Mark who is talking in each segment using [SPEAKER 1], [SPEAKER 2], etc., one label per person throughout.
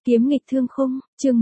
[SPEAKER 1] Kiếm nghịch thương khung, chương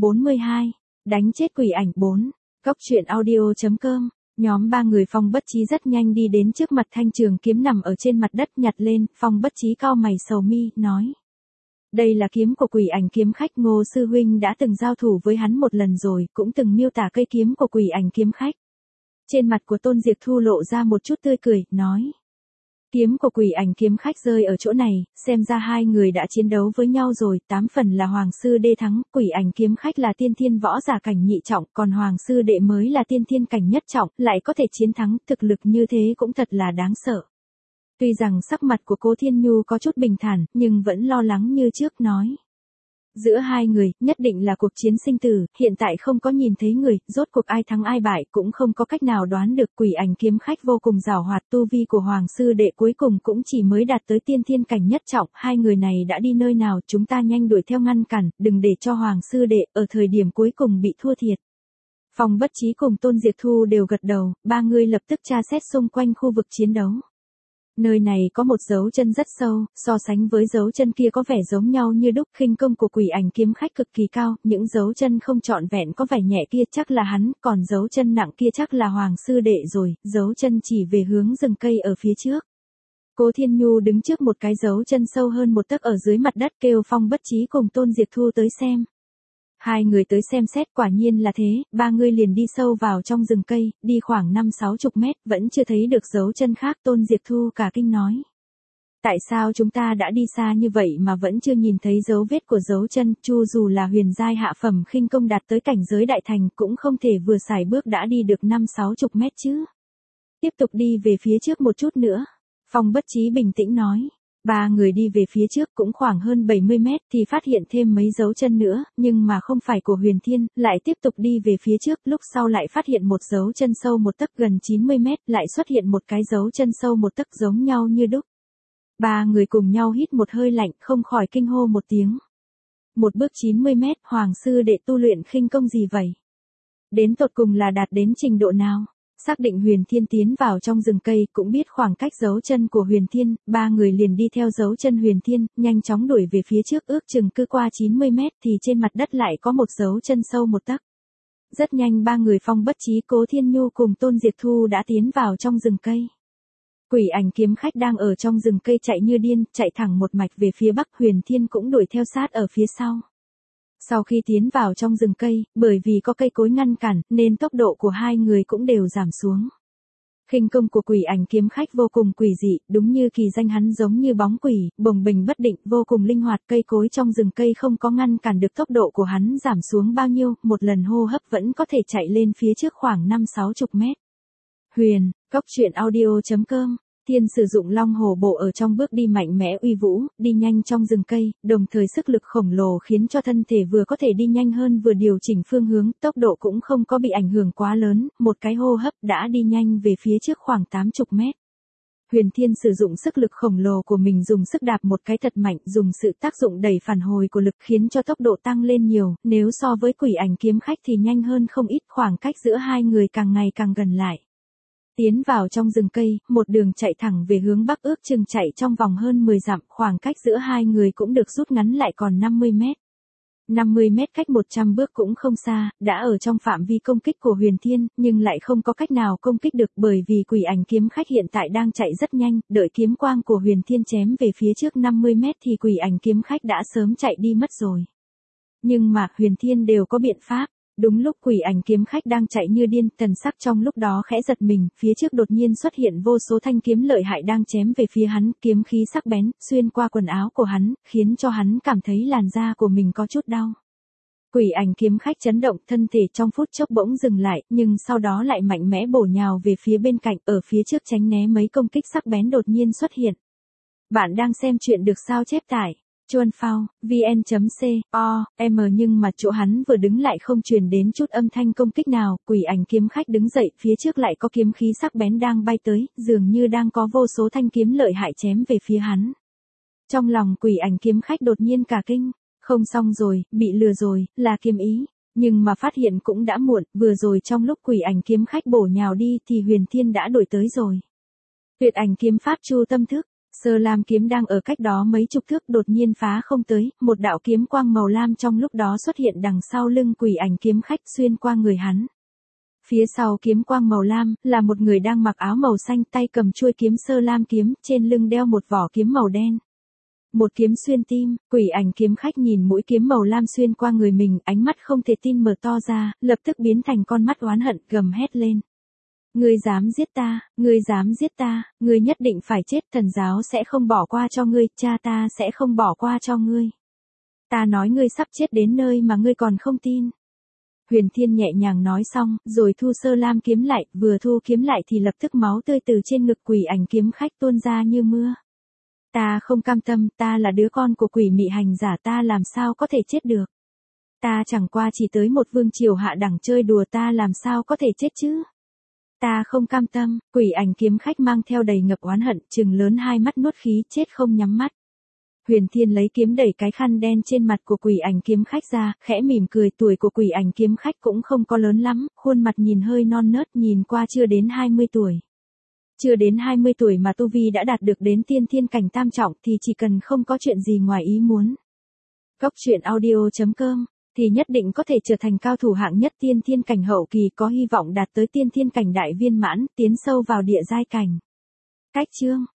[SPEAKER 1] 142, đánh chết quỷ ảnh 4, Cóc truyện audio.com, nhóm ba người Phong Bất Chí rất nhanh đi đến trước mặt thanh trường kiếm nằm ở trên mặt đất nhặt lên, Phong Bất Chí cau mày sầu mi, nói. Đây là kiếm của quỷ ảnh kiếm khách Ngô Sư Huynh đã từng giao thủ với hắn một lần rồi, cũng từng miêu tả cây kiếm của quỷ ảnh kiếm khách. Trên mặt của Tôn Diệp Thu lộ ra một chút tươi cười, nói. Kiếm của quỷ ảnh kiếm khách rơi ở chỗ này, xem ra hai người đã chiến đấu với nhau rồi, 8 phần là Hoàng Sư Đệ thắng, quỷ ảnh kiếm khách là tiên thiên võ giả cảnh nhị trọng, còn Hoàng Sư Đệ mới là tiên thiên cảnh nhất trọng, lại có thể chiến thắng, thực lực như thế cũng thật là đáng sợ. Tuy rằng sắc mặt của Cố Thiên Nhu có chút bình thản, nhưng vẫn lo lắng như trước nói. Giữa hai người, nhất định là cuộc chiến sinh tử, hiện tại không có nhìn thấy người, rốt cuộc ai thắng ai bại cũng không có cách nào đoán được. Quỷ ảnh kiếm khách vô cùng giàu hoạt, tu vi của Hoàng Sư Đệ cuối cùng cũng chỉ mới đạt tới tiên thiên cảnh nhất trọng, hai người này đã đi nơi nào, chúng ta nhanh đuổi theo ngăn cản, đừng để cho Hoàng Sư Đệ ở thời điểm cuối cùng bị thua thiệt. Phong Bất Chí cùng Tôn Diệp Thu đều gật đầu, ba người lập tức tra xét xung quanh khu vực chiến đấu. Nơi này có một dấu chân rất sâu, so sánh với dấu chân kia có vẻ giống nhau như đúc. Khinh công của quỷ ảnh kiếm khách cực kỳ cao, những dấu chân không trọn vẹn có vẻ nhẹ kia chắc là hắn, còn dấu chân nặng kia chắc là Hoàng Sư Đệ rồi, dấu chân chỉ về hướng rừng cây ở phía trước. Cố Thiên Nhu đứng trước một cái dấu chân sâu hơn một tấc ở dưới mặt đất, kêu Phong Bất Chí cùng Tôn Diệp Thu tới xem. Hai người tới xem xét, quả nhiên là thế, ba người liền đi sâu vào trong rừng cây, đi khoảng 5-60 mét, vẫn chưa thấy được dấu chân khác. Tôn Diệp Thu cả kinh nói. Tại sao chúng ta đã đi xa như vậy mà vẫn chưa nhìn thấy dấu vết của dấu chân, chu dù là huyền giai hạ phẩm khinh công đạt tới cảnh giới đại thành cũng không thể vừa xài bước đã đi được 5-60 mét chứ. Tiếp tục đi về phía trước một chút nữa. Phong Bất Chí bình tĩnh nói. Ba người đi về phía trước cũng khoảng hơn 70 mét thì phát hiện thêm mấy dấu chân nữa, nhưng mà không phải của Huyền Thiên, lại tiếp tục đi về phía trước, lúc sau lại phát hiện một dấu chân sâu một tấc gần 90 mét, lại xuất hiện một cái dấu chân sâu một tấc giống nhau như đúc. Ba người cùng nhau hít một hơi lạnh, không khỏi kinh hô một tiếng. Một bước 90 mét, Hoàng Sư Đệ tu luyện khinh công gì vậy? Đến tột cùng là đạt đến trình độ nào? Xác định Huyền Thiên tiến vào trong rừng cây, cũng biết khoảng cách dấu chân của Huyền Thiên, ba người liền đi theo dấu chân Huyền Thiên, nhanh chóng đuổi về phía trước, ước chừng cứ qua 90 mét thì trên mặt đất lại có một dấu chân sâu một tấc. Rất nhanh ba người Phong Bất Chí, Cố Thiên Nhu cùng Tôn Diệp Thu đã tiến vào trong rừng cây. Quỷ ảnh kiếm khách đang ở trong rừng cây chạy như điên, chạy thẳng một mạch về phía bắc, Huyền Thiên cũng đuổi theo sát ở phía sau. Sau khi tiến vào trong rừng cây, bởi vì có cây cối ngăn cản, nên tốc độ của hai người cũng đều giảm xuống. Khinh công của quỷ ảnh kiếm khách vô cùng quỷ dị, đúng như kỳ danh hắn giống như bóng quỷ, bồng bềnh bất định, vô cùng linh hoạt. Cây cối trong rừng cây không có ngăn cản được tốc độ của hắn giảm xuống bao nhiêu, một lần hô hấp vẫn có thể chạy lên phía trước khoảng 5-60 mét. Huyền, Cóc truyện audio.com. Thiên sử dụng long hổ bộ ở trong bước đi mạnh mẽ uy vũ, đi nhanh trong rừng cây, đồng thời sức lực khổng lồ khiến cho thân thể vừa có thể đi nhanh hơn vừa điều chỉnh phương hướng, tốc độ cũng không có bị ảnh hưởng quá lớn, một cái hô hấp đã đi nhanh về phía trước khoảng 80 mét. Huyền Thiên sử dụng sức lực khổng lồ của mình dùng sức đạp một cái thật mạnh, dùng sự tác dụng đẩy phản hồi của lực khiến cho tốc độ tăng lên nhiều, nếu so với quỷ ảnh kiếm khách thì nhanh hơn không ít, khoảng cách giữa hai người càng ngày càng gần lại. Tiến vào trong rừng cây, một đường chạy thẳng về hướng bắc, ước chừng chạy trong vòng hơn 10 dặm, khoảng cách giữa hai người cũng được rút ngắn lại còn 50 mét. 50 mét cách 100 bước cũng không xa, đã ở trong phạm vi công kích của Huyền Thiên, nhưng lại không có cách nào công kích được bởi vì quỷ ảnh kiếm khách hiện tại đang chạy rất nhanh, đợi kiếm quang của Huyền Thiên chém về phía trước 50 mét thì quỷ ảnh kiếm khách đã sớm chạy đi mất rồi. Nhưng mà Huyền Thiên đều có biện pháp. Đúng lúc quỷ ảnh kiếm khách đang chạy như điên, thần sắc trong lúc đó khẽ giật mình, phía trước đột nhiên xuất hiện vô số thanh kiếm lợi hại đang chém về phía hắn, kiếm khí sắc bén, xuyên qua quần áo của hắn, khiến cho hắn cảm thấy làn da của mình có chút đau. Quỷ ảnh kiếm khách chấn động, thân thể trong phút chốc bỗng dừng lại, nhưng sau đó lại mạnh mẽ bổ nhào về phía bên cạnh, ở phía trước tránh né mấy công kích sắc bén đột nhiên xuất hiện. Bạn đang xem chuyện được sao chép tải. Chuan Phao, vn.com, nhưng mà chỗ hắn vừa đứng lại không truyền đến chút âm thanh công kích nào, quỷ ảnh kiếm khách đứng dậy, phía trước lại có kiếm khí sắc bén đang bay tới, dường như đang có vô số thanh kiếm lợi hại chém về phía hắn. Trong lòng quỷ ảnh kiếm khách đột nhiên cả kinh, không xong rồi, bị lừa rồi, là kiếm ý, nhưng mà phát hiện cũng đã muộn, vừa rồi trong lúc quỷ ảnh kiếm khách bổ nhào đi thì Huyền Thiên đã đuổi tới rồi. Tuyệt ảnh kiếm pháp chu tâm thức. Sơ lam kiếm đang ở cách đó mấy chục thước đột nhiên phá không tới, một đạo kiếm quang màu lam trong lúc đó xuất hiện đằng sau lưng quỷ ảnh kiếm khách xuyên qua người hắn. Phía sau kiếm quang màu lam, là một người đang mặc áo màu xanh tay cầm chuôi kiếm sơ lam kiếm, trên lưng đeo một vỏ kiếm màu đen. Một kiếm xuyên tim, quỷ ảnh kiếm khách nhìn mũi kiếm màu lam xuyên qua người mình, ánh mắt không thể tin mở to ra, lập tức biến thành con mắt oán hận, gầm hét lên. Ngươi dám giết ta, ngươi dám giết ta, ngươi nhất định phải chết, thần giáo sẽ không bỏ qua cho ngươi, cha ta sẽ không bỏ qua cho ngươi. Ta nói ngươi sắp chết đến nơi mà ngươi còn không tin. Huyền Thiên nhẹ nhàng nói xong, rồi thu sơ lam kiếm lại, vừa thu kiếm lại thì lập tức máu tươi từ trên ngực quỷ ảnh kiếm khách tuôn ra như mưa. Ta không cam tâm, ta là đứa con của quỷ mị hành giả, ta làm sao có thể chết được. Ta chẳng qua chỉ tới một vương triều hạ đẳng chơi đùa, ta làm sao có thể chết chứ. Ta không cam tâm, quỷ ảnh kiếm khách mang theo đầy ngập oán hận, trừng lớn hai mắt nuốt khí, chết không nhắm mắt. Huyền Thiên lấy kiếm đẩy cái khăn đen trên mặt của quỷ ảnh kiếm khách ra, khẽ mỉm cười, tuổi của quỷ ảnh kiếm khách cũng không có lớn lắm, khuôn mặt nhìn hơi non nớt, nhìn qua chưa đến 20 tuổi. Chưa đến 20 tuổi mà tu vi đã đạt được đến tiên thiên cảnh tam trọng thì chỉ cần không có chuyện gì ngoài ý muốn. Góc truyện audio.com thì nhất định có thể trở thành cao thủ hạng nhất tiên thiên cảnh hậu kỳ, có hy vọng đạt tới tiên thiên cảnh đại viên mãn, tiến sâu vào địa giai cảnh. Cách chương